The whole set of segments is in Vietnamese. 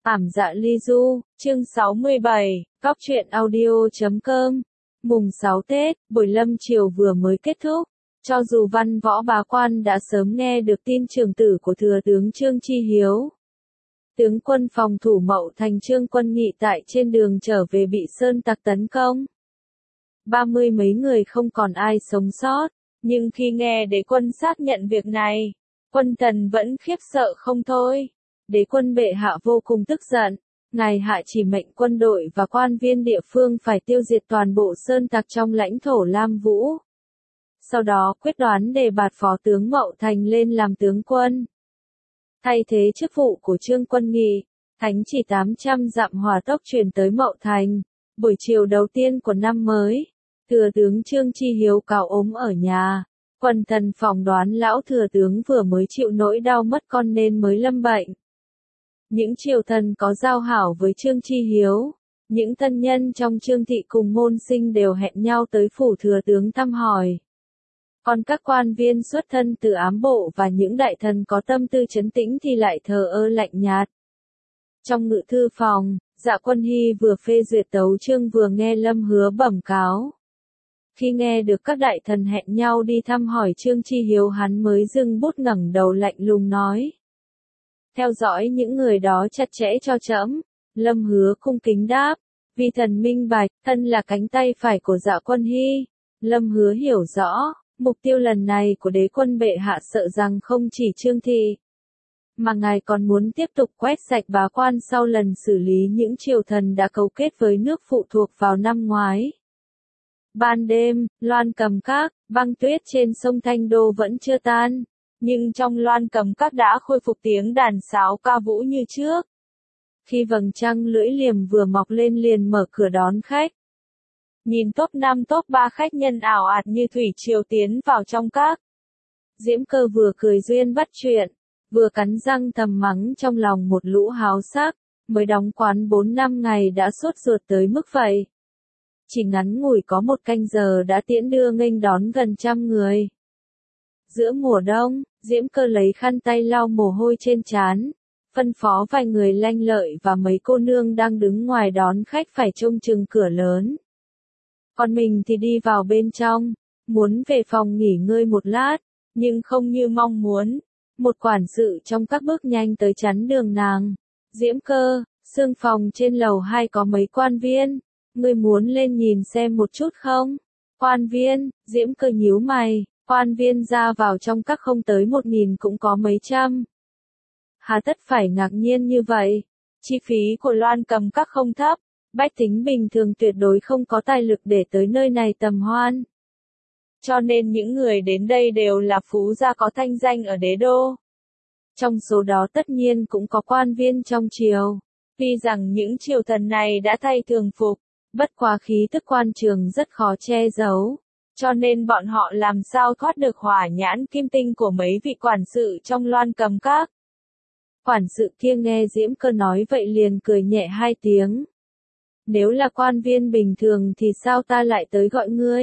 Ảm dạ ly du, chương 67, Góc truyện audio.com. Mùng 6 Tết, buổi lâm chiều vừa mới kết thúc. Cho dù văn võ bá quan đã sớm nghe được tin trường tử của thừa tướng Trương Chi Hiếu. Tướng quân phòng thủ Mậu Thành Trương Quân Nghị tại trên đường trở về bị sơn tặc tấn công. 30 mấy người không còn ai sống sót, nhưng khi nghe đế quân xác nhận việc này, quân Tần vẫn khiếp sợ không thôi. Đế quân bệ hạ vô cùng tức giận, ngài hạ chỉ mệnh quân đội và quan viên địa phương phải tiêu diệt toàn bộ sơn tặc trong lãnh thổ Lam Vũ. Sau đó quyết đoán đề bạt phó tướng Mậu Thành lên làm tướng quân. Thay thế chức vụ của Trương Quân Nghị, thánh chỉ 800 dặm hỏa tốc truyền tới Mậu Thành. Buổi chiều đầu tiên của năm mới, thừa tướng Trương Chi Hiếu cáo ốm ở nhà. Quần thần phỏng đoán lão thừa tướng vừa mới chịu nỗi đau mất con nên mới lâm bệnh. Những triều thần có giao hảo với Trương Chi Hiếu, những thân nhân trong Trương thị cùng môn sinh đều hẹn nhau tới phủ thừa tướng thăm hỏi. Còn các quan viên xuất thân từ ám bộ và những đại thần có tâm tư trấn tĩnh thì lại thờ ơ lạnh nhạt. Trong ngự thư phòng, Dạ Quân Hy vừa phê duyệt tấu chương vừa nghe Lâm Hứa bẩm cáo. Khi nghe được các đại thần hẹn nhau đi thăm hỏi Trương Chi Hiếu, hắn mới dừng bút ngẩng đầu lạnh lùng nói: theo dõi những người đó chặt chẽ cho trẫm. Lâm Hứa cung kính đáp: vi thần minh bạch, thân là cánh tay phải của Dạ Quân Hy. Lâm Hứa hiểu rõ, mục tiêu lần này của đế quân bệ hạ sợ rằng không chỉ Trương thị, mà ngài còn muốn tiếp tục quét sạch bá quan sau lần xử lý những triều thần đã cấu kết với nước phụ thuộc vào năm ngoái. Ban đêm, Loan Cầm Các, băng tuyết trên sông Thanh Đô vẫn chưa tan, nhưng trong Loan Cầm Các đã khôi phục tiếng đàn sáo ca vũ như trước. Khi vầng trăng lưỡi liềm vừa mọc lên liền mở cửa đón khách. Nhìn top 5 top 3 khách nhân ảo ạt như thủy triều tiến vào trong các. Diễm Cơ vừa cười duyên bắt chuyện, vừa cắn răng thầm mắng trong lòng một lũ háo sắc, mới đóng quán 4-5 ngày đã sốt ruột tới mức vậy. Chỉ ngắn ngủi có một canh giờ đã tiễn đưa nghênh đón gần 100 người. Giữa mùa đông, Diễm Cơ lấy khăn tay lau mồ hôi trên trán, phân phó vài người lanh lợi và mấy cô nương đang đứng ngoài đón khách phải trông chừng cửa lớn. Còn mình thì đi vào bên trong, muốn về phòng nghỉ ngơi một lát, nhưng không như mong muốn. Một quản sự trong các bước nhanh tới chắn đường nàng. Diễm Cơ, xương phòng trên lầu 2 có mấy quan viên, ngươi muốn lên nhìn xem một chút không? Quan viên, Diễm Cơ nhíu mày, quan viên ra vào trong các không tới 1000 cũng có mấy trăm. Hà tất phải ngạc nhiên như vậy, chi phí của Loan Cầm Các không thấp, bách tính bình thường tuyệt đối không có tài lực để tới nơi này tầm hoan. Cho nên những người đến đây đều là phú gia có thanh danh ở đế đô. Trong số đó tất nhiên cũng có quan viên trong triều. Tuy rằng những triều thần này đã thay thường phục, bất quá khí tức quan trường rất khó che giấu, cho nên bọn họ làm sao thoát được hỏa nhãn kim tinh của mấy vị quản sự trong Loan Cầm Các. Quản sự kia nghe Diễm Cơ nói vậy liền cười nhẹ 2 tiếng. Nếu là quan viên bình thường thì sao ta lại tới gọi ngươi?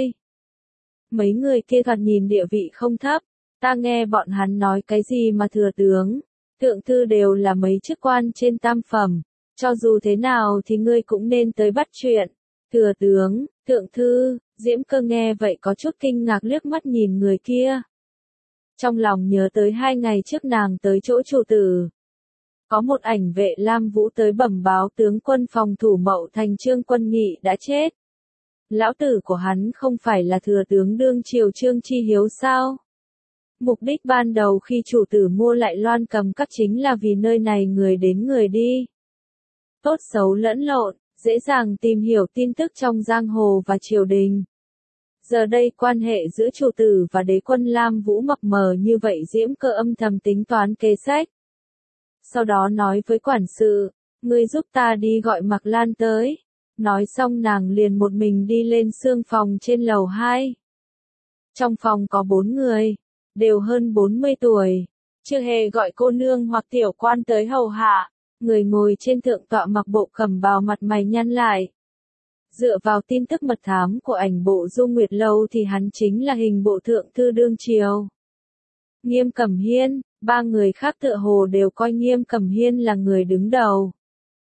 Mấy người kia thoạt nhìn địa vị không thấp, ta nghe bọn hắn nói cái gì mà thừa tướng, thượng thư đều là mấy chức quan trên tam phẩm, cho dù thế nào thì ngươi cũng nên tới bắt chuyện. Thừa tướng, thượng thư, Diễm Cơ nghe vậy có chút kinh ngạc liếc mắt nhìn người kia. Trong lòng nhớ tới 2 ngày trước nàng tới chỗ chủ tử. Có một ảnh vệ Lam Vũ tới bẩm báo tướng quân phòng thủ Mậu Thành Trương Quân Nghị đã chết. Lão tử của hắn không phải là thừa tướng đương triều Trương Chi Hiếu sao? Mục đích ban đầu khi chủ tử mua lại Loan Cầm Các chính là vì nơi này người đến người đi. Tốt xấu lẫn lộn, dễ dàng tìm hiểu tin tức trong giang hồ và triều đình. Giờ đây quan hệ giữa chủ tử và đế quân Lam Vũ mập mờ như vậy, Diễm Cơ âm thầm tính toán kế sách. Sau đó nói với quản sự, ngươi giúp ta đi gọi Mạc Lan tới. Nói xong nàng liền một mình đi lên xương phòng trên lầu 2. Trong phòng có 4 người, đều hơn 40 tuổi, chưa hề gọi cô nương hoặc tiểu quan tới hầu hạ. Người ngồi trên thượng tọa mặc bộ cẩm bào mặt mày nhăn lại. Dựa vào tin tức mật thám của ảnh bộ Dung Nguyệt Lâu thì hắn chính là hình bộ thượng thư đương triều. Nghiêm Cẩm Hiên, 3 người khác tựa hồ đều coi Nghiêm Cẩm Hiên là người đứng đầu.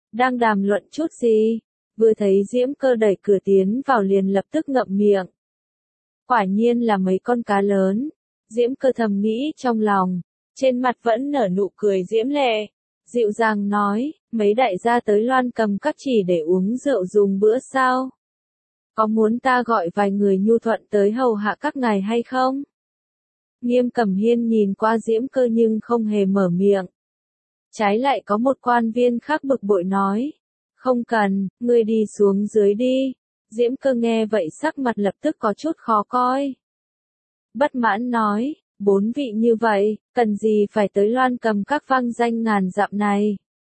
Đang đàm luận chút gì? Vừa thấy Diễm Cơ đẩy cửa tiến vào liền lập tức ngậm miệng. Quả nhiên là mấy con cá lớn. Diễm Cơ thầm nghĩ trong lòng. Trên mặt vẫn nở nụ cười diễm lệ. Dịu dàng nói, mấy đại gia tới Loan Cầm Các chỉ để uống rượu dùng bữa sao? Có muốn ta gọi vài người nhu thuận tới hầu hạ các ngài hay không? Nghiêm Cẩm Hiên nhìn qua Diễm Cơ nhưng không hề mở miệng. Trái lại có một quan viên khác bực bội nói. Không cần, ngươi đi xuống dưới đi. Diễm Cơ nghe vậy sắc mặt lập tức có chút khó coi. Bất mãn nói, 4 vị như vậy, cần gì phải tới Loan Cầm Các vang danh ngàn dặm này.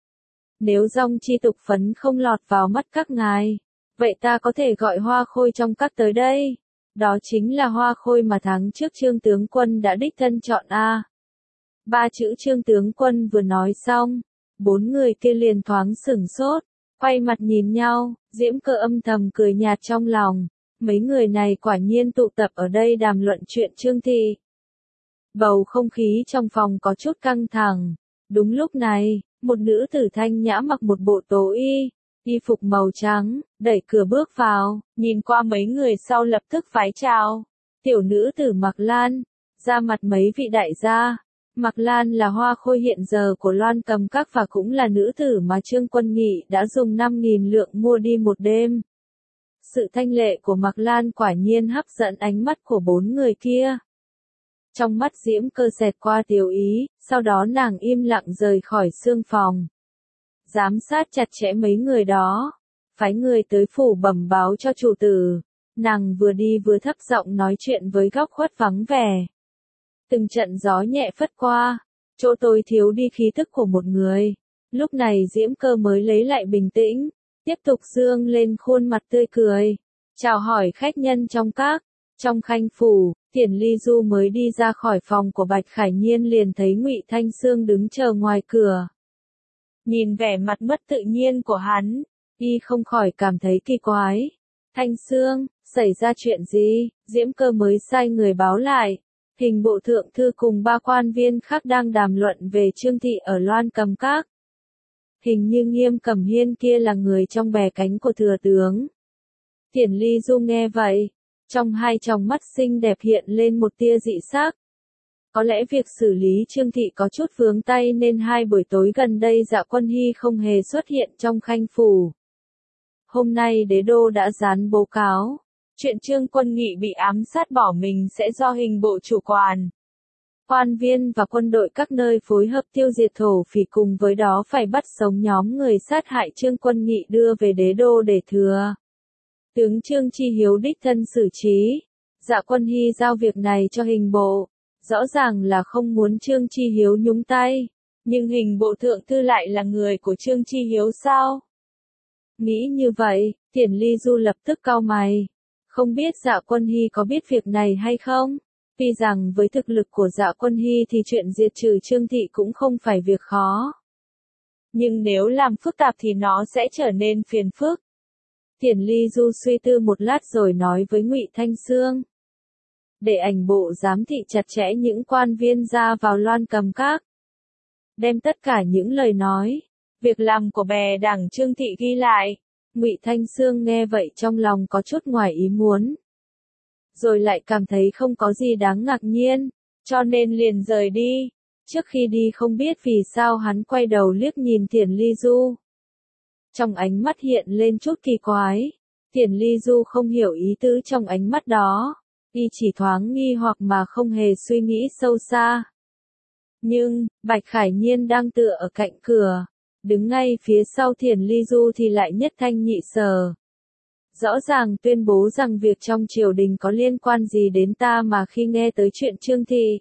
Nếu dòng chi tục phấn không lọt vào mắt các ngài, vậy ta có thể gọi Hoa Khôi trong các tới đây. Đó chính là Hoa Khôi mà tháng trước Trương tướng quân đã đích thân chọn a. 3 chữ Trương tướng quân vừa nói xong, 4 người kia liền thoáng sửng sốt, quay mặt nhìn nhau, Diễm Cơ âm thầm cười nhạt trong lòng. Mấy người này quả nhiên tụ tập ở đây đàm luận chuyện Trương thị. Bầu không khí trong phòng có chút căng thẳng. Đúng lúc này, một nữ tử thanh nhã mặc một bộ tố y phục màu trắng, đẩy cửa bước vào, nhìn qua mấy người sau lập tức vái chào. Tiểu nữ tử Mạc Lan, ra mặt mấy vị đại gia. Mạc Lan là Hoa Khôi hiện giờ của Loan Cầm Các và cũng là nữ tử mà Trương Quân Nghị đã dùng 5.000 lượng mua đi một đêm. Sự thanh lệ của Mạc Lan quả nhiên hấp dẫn ánh mắt của 4 người kia. Trong mắt Diễm Cơ xẹt qua tiểu ý, sau đó nàng im lặng rời khỏi xương phòng. Giám sát chặt chẽ mấy người đó. Phái người tới phủ bẩm báo cho chủ tử. Nàng vừa đi vừa thấp giọng nói chuyện với góc khuất vắng vẻ. Từng trận gió nhẹ phất qua. Chỗ tôi thiếu đi khí thức của một người. Lúc này Diễm Cơ mới lấy lại bình tĩnh. Tiếp tục dương lên khuôn mặt tươi cười. Chào hỏi khách nhân trong các. Trong khanh phủ, Thiển Ly Du mới đi ra khỏi phòng của Bạch Khải Nhiên liền thấy Ngụy Thanh Sương đứng chờ ngoài cửa. Nhìn vẻ mặt mất tự nhiên của hắn, y không khỏi cảm thấy kỳ quái. Thanh Sương, xảy ra chuyện gì? Diễm Cơ mới sai người báo lại. Hình bộ thượng thư cùng 3 quan viên khác đang đàm luận về Trương thị ở Loan Cầm Các. Hình như Nghiêm Cẩm Hiên kia là người trong bè cánh của thừa tướng. Thiển Ly Du nghe vậy, trong hai tròng mắt xinh đẹp hiện lên một tia dị sắc. Có lẽ việc xử lý Trương thị có chút vướng tay nên 2 buổi tối gần đây Dạ Quân Hy không hề xuất hiện trong khanh phủ. Hôm nay đế đô đã dán báo cáo. Chuyện Trương Quân Nghị bị ám sát bỏ mình sẽ do hình bộ chủ quản. Quan viên và quân đội các nơi phối hợp tiêu diệt thổ phỉ, cùng với đó phải bắt sống nhóm người sát hại Trương Quân Nghị đưa về đế đô để thừa. Tướng Trương Chi Hiếu đích thân xử trí. Dạ Quân Hy giao việc này cho hình bộ. Rõ ràng là không muốn Trương Chi Hiếu nhúng tay. Nhưng hình bộ thượng thư lại là người của Trương Chi Hiếu sao? Nghĩ như vậy, Thiển Ly Du lập tức cau mày. Không biết Dạ Quân Hy có biết việc này hay không? Vì rằng với thực lực của Dạ Quân Hy thì chuyện diệt trừ Trương thị cũng không phải việc khó. Nhưng nếu làm phức tạp thì nó sẽ trở nên phiền phức. Thiển Ly Du suy tư một lát rồi nói với Ngụy Thanh Sương. Để ảnh bộ giám thị chặt chẽ những quan viên ra vào Loan Cầm Các. Đem tất cả những lời nói, việc làm của bè đảng Trương thị ghi lại. Ngụy Thanh Sương nghe vậy trong lòng có chút ngoài ý muốn. Rồi lại cảm thấy không có gì đáng ngạc nhiên, cho nên liền rời đi. Trước khi đi không biết vì sao hắn quay đầu liếc nhìn Thiển Ly Du. Trong ánh mắt hiện lên chút kỳ quái. Thiển Ly Du không hiểu ý tứ trong ánh mắt đó. Y chỉ thoáng nghi hoặc mà không hề suy nghĩ sâu xa. Nhưng, Bạch Khải Nhiên đang tựa ở cạnh cửa. Đứng ngay phía sau Thiển Ly Du thì lại nhất thanh nhị sở. Rõ ràng tuyên bố rằng việc trong triều đình có liên quan gì đến ta mà khi nghe tới chuyện Trương thị.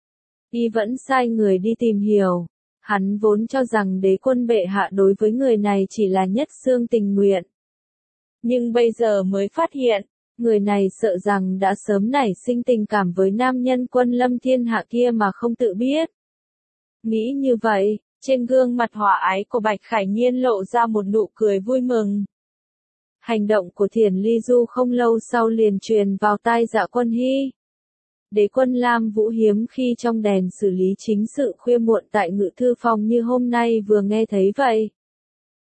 Y vẫn sai người đi tìm hiểu. Hắn vốn cho rằng đế quân bệ hạ đối với người này chỉ là nhất xương tình nguyện. Nhưng bây giờ mới phát hiện, người này sợ rằng đã sớm nảy sinh tình cảm với nam nhân Quân Lâm thiên hạ kia mà không tự biết. Nghĩ như vậy, trên gương mặt hòa ái của Bạch Khải Nhiên lộ ra một nụ cười vui mừng. Hành động của Thiển Ly Du không lâu sau liền truyền vào tai Dạ Quân Hy. Đế quân Lam Vũ hiếm khi trong đèn xử lý chính sự khuya muộn tại ngự thư phòng như hôm nay vừa nghe thấy vậy.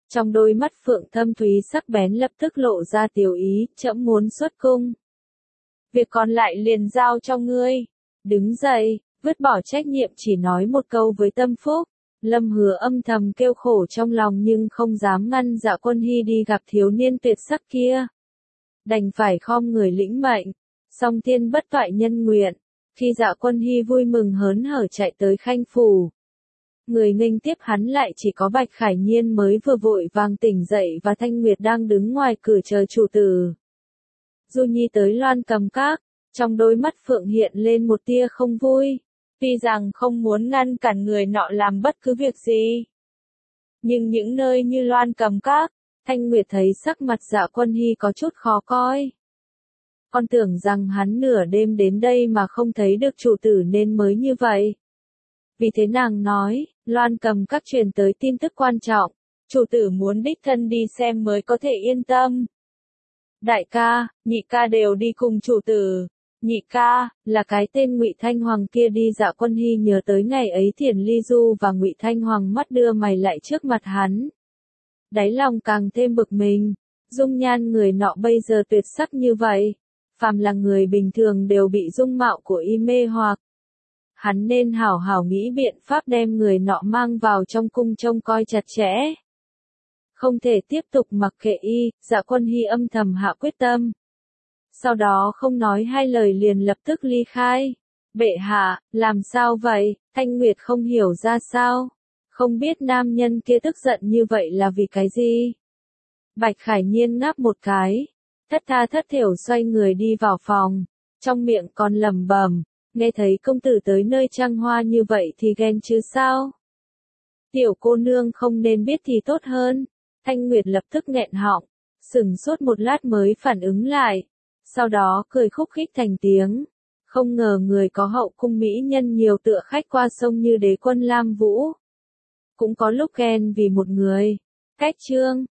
Trong đôi mắt phượng thâm thúy sắc bén lập tức lộ ra tiểu ý, trẫm muốn xuất cung. Việc còn lại liền giao cho ngươi. Đứng dậy, vứt bỏ trách nhiệm chỉ nói một câu với Tâm Phúc. Lâm Hứa âm thầm kêu khổ trong lòng nhưng không dám ngăn Dạ Quân Hy đi gặp thiếu niên tuyệt sắc kia. Đành phải khom người lĩnh mệnh, song thiên bất toại nhân nguyện. Khi Dạ Quân Hy vui mừng hớn hở chạy tới Khanh phủ, người nghênh tiếp hắn lại chỉ có Bạch Khải Nhiên mới vừa vội vàng tỉnh dậy và Thanh Nguyệt đang đứng ngoài cửa chờ chủ tử. Du Nhi tới Loan Cầm Các, trong đôi mắt Phượng hiện lên một tia không vui. Tuy rằng không muốn ngăn cản người nọ làm bất cứ việc gì, nhưng những nơi như Loan Cầm Các, Thanh Nguyệt thấy sắc mặt Dạ Quân Hy có chút khó coi. Con tưởng rằng hắn nửa đêm đến đây mà không thấy được chủ tử nên mới như vậy. Vì thế nàng nói, Loan Cầm Các truyền tới tin tức quan trọng, chủ tử muốn đích thân đi xem mới có thể yên tâm. Đại ca, nhị ca đều đi cùng chủ tử. Nhị ca, là cái tên Ngụy Thanh Hoàng kia đi. Dạ Quân Hy nhớ tới ngày ấy Thiền Ly Du và Ngụy Thanh Hoàng mắt đưa mày lại trước mặt hắn. Đáy lòng càng thêm bực mình, dung nhan người nọ bây giờ tuyệt sắc như vậy. Phàm là người bình thường đều bị dung mạo của y mê hoặc. Hắn nên hảo hảo nghĩ biện pháp đem người nọ mang vào trong cung trông coi chặt chẽ. Không thể tiếp tục mặc kệ y, Dạ Quân Hy âm thầm hạ quyết tâm. Sau đó không nói hai lời liền lập tức ly khai. Bệ hạ, làm sao vậy? Thanh Nguyệt không hiểu ra sao. Không biết nam nhân kia tức giận như vậy là vì cái gì? Bạch Khải Nhiên ngáp một cái. Thất tha thất thểu xoay người đi vào phòng. Trong miệng còn lẩm bẩm, nghe thấy công tử tới nơi trăng hoa như vậy thì ghen chứ sao? Tiểu cô nương không nên biết thì tốt hơn. Thanh Nguyệt lập tức nghẹn họng, sững sốt một lát mới phản ứng lại. Sau đó cười khúc khích thành tiếng. Không ngờ người có hậu cung mỹ nhân nhiều tựa khách qua sông như đế quân Lam Vũ. Cũng có lúc ghen vì một người. Cách chương.